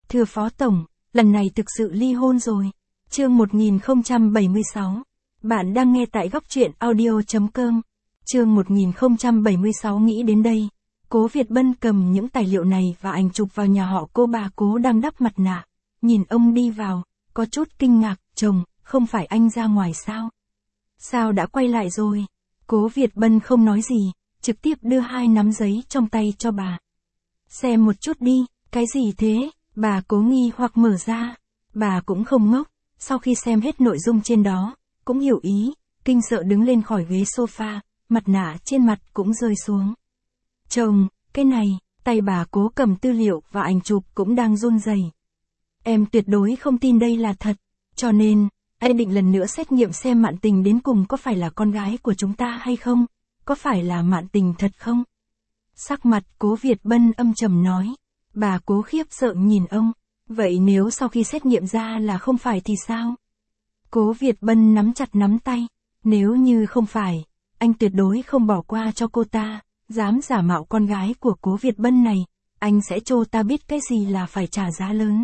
Thưa Phó Tổng, lần này thực sự ly hôn rồi. Chương 1076. Bạn đang nghe tại góc truyện audio.com. Chương 1076 nghĩ đến đây. Cố Việt Bân cầm những tài liệu này và ảnh chụp vào nhà họ cô. Bà Cố đang đắp mặt nạ. Nhìn ông đi vào, có chút kinh ngạc. Chồng, không phải anh ra ngoài sao? Sao đã quay lại rồi? Cố Việt Bân không nói gì, trực tiếp đưa 2 nắm giấy trong tay cho bà. Xem một chút đi, cái gì thế? Bà Cố nghi hoặc mở ra. Bà cũng không ngốc, sau khi xem hết nội dung trên đó, cũng hiểu ý, kinh sợ đứng lên khỏi ghế sofa, mặt nạ trên mặt cũng rơi xuống. Chồng, cái này, tay bà Cố cầm tư liệu và ảnh chụp cũng đang run rẩy. Em tuyệt đối không tin đây là thật, cho nên, em định lần nữa xét nghiệm xem Mạn Tình đến cùng có phải là con gái của chúng ta hay không, có phải là Mạn Tình thật không? Sắc mặt Cố Việt Bân âm trầm nói. Bà Cố khiếp sợ nhìn ông, vậy nếu sau khi xét nghiệm ra là không phải thì sao? Cố Việt Bân nắm chặt nắm tay, nếu như không phải, anh tuyệt đối không bỏ qua cho cô ta, dám giả mạo con gái của Cố Việt Bân này, anh sẽ cho ta biết cái gì là phải trả giá lớn.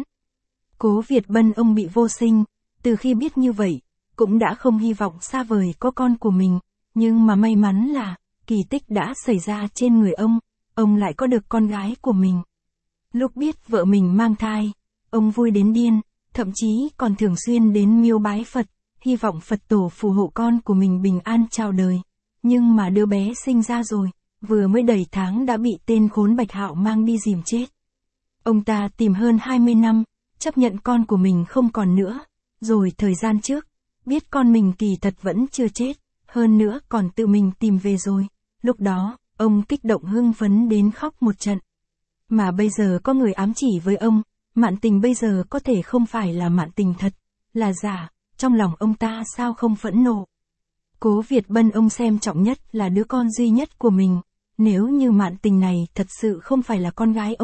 Cố Việt Bân ông bị vô sinh, từ khi biết như vậy, cũng đã không hy vọng xa vời có con của mình, nhưng mà may mắn là, kỳ tích đã xảy ra trên người ông lại có được con gái của mình. Lúc biết vợ mình mang thai, ông vui đến điên, thậm chí còn thường xuyên đến miếu bái Phật, hy vọng Phật tổ phù hộ con của mình bình an chào đời. Nhưng mà đứa bé sinh ra rồi, vừa mới đầy tháng đã bị tên khốn Bạch Hạo mang đi dìm chết. Ông ta tìm hơn 20 năm, chấp nhận con của mình không còn nữa, rồi thời gian trước, biết con mình kỳ thật vẫn chưa chết, hơn nữa còn tự mình tìm về rồi. Lúc đó, ông kích động hưng phấn đến khóc một trận. Mà bây giờ có người ám chỉ với ông, Mạn Tình bây giờ có thể không phải là Mạn Tình thật, là giả, trong lòng ông ta sao không phẫn nộ. Cố Việt Bân ông xem trọng nhất là đứa con duy nhất của mình, nếu như Mạn Tình này thật sự không phải là con gái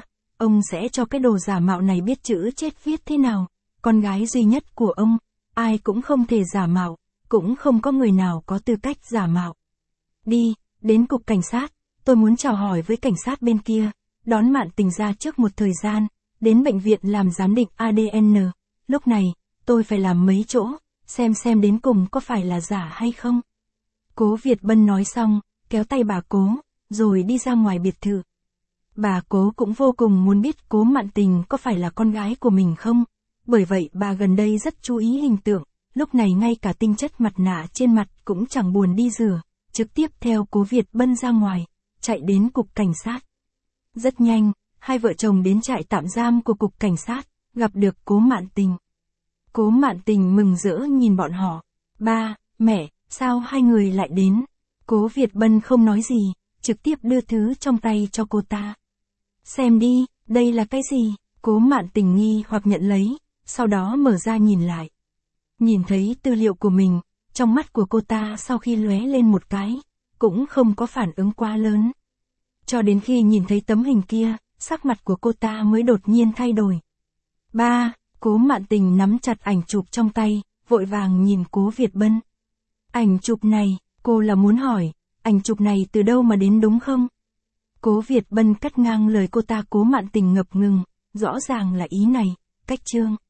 ông sẽ cho cái đồ giả mạo này biết chữ chết viết thế nào, con gái duy nhất của ông, ai cũng không thể giả mạo, cũng không có người nào có tư cách giả mạo. Đi, đến cục cảnh sát, tôi muốn chào hỏi với cảnh sát bên kia. Đón Mạn Tình ra trước một thời gian, đến bệnh viện làm giám định ADN, lúc này, tôi phải làm mấy chỗ, xem đến cùng có phải là giả hay không. Cố Việt Bân nói xong, kéo tay bà Cố, rồi đi ra ngoài biệt thự. Bà Cố cũng vô cùng muốn biết Cố Mạn Tình có phải là con gái của mình không, bởi vậy bà gần đây rất chú ý hình tượng, lúc này ngay cả tinh chất mặt nạ trên mặt cũng chẳng buồn đi rửa, trực tiếp theo Cố Việt Bân ra ngoài, chạy đến cục cảnh sát. Rất nhanh, hai vợ chồng đến trại tạm giam của cục cảnh sát, gặp được Cố Mạn Tình. Cố Mạn Tình mừng rỡ nhìn bọn họ. Ba, mẹ, sao hai người lại đến? Cố Việt Bân không nói gì, trực tiếp đưa thứ trong tay cho cô ta. Xem đi, đây là cái gì? Cố Mạn Tình nghi hoặc nhận lấy, sau đó mở ra nhìn lại. Nhìn thấy tư liệu của mình, trong mắt của cô ta sau khi lóe lên một cái, cũng không có phản ứng quá lớn. Cho đến khi nhìn thấy tấm hình kia, sắc mặt của cô ta mới đột nhiên thay đổi. Ba, Cố Mạn Tình nắm chặt ảnh chụp trong tay, vội vàng nhìn Cố Việt Bân. Ảnh chụp này, cô là muốn hỏi, ảnh chụp này từ đâu mà đến đúng không? Cố Việt Bân cắt ngang lời cô ta. Cố Mạn Tình ngập ngừng, rõ ràng là ý này, cách chương.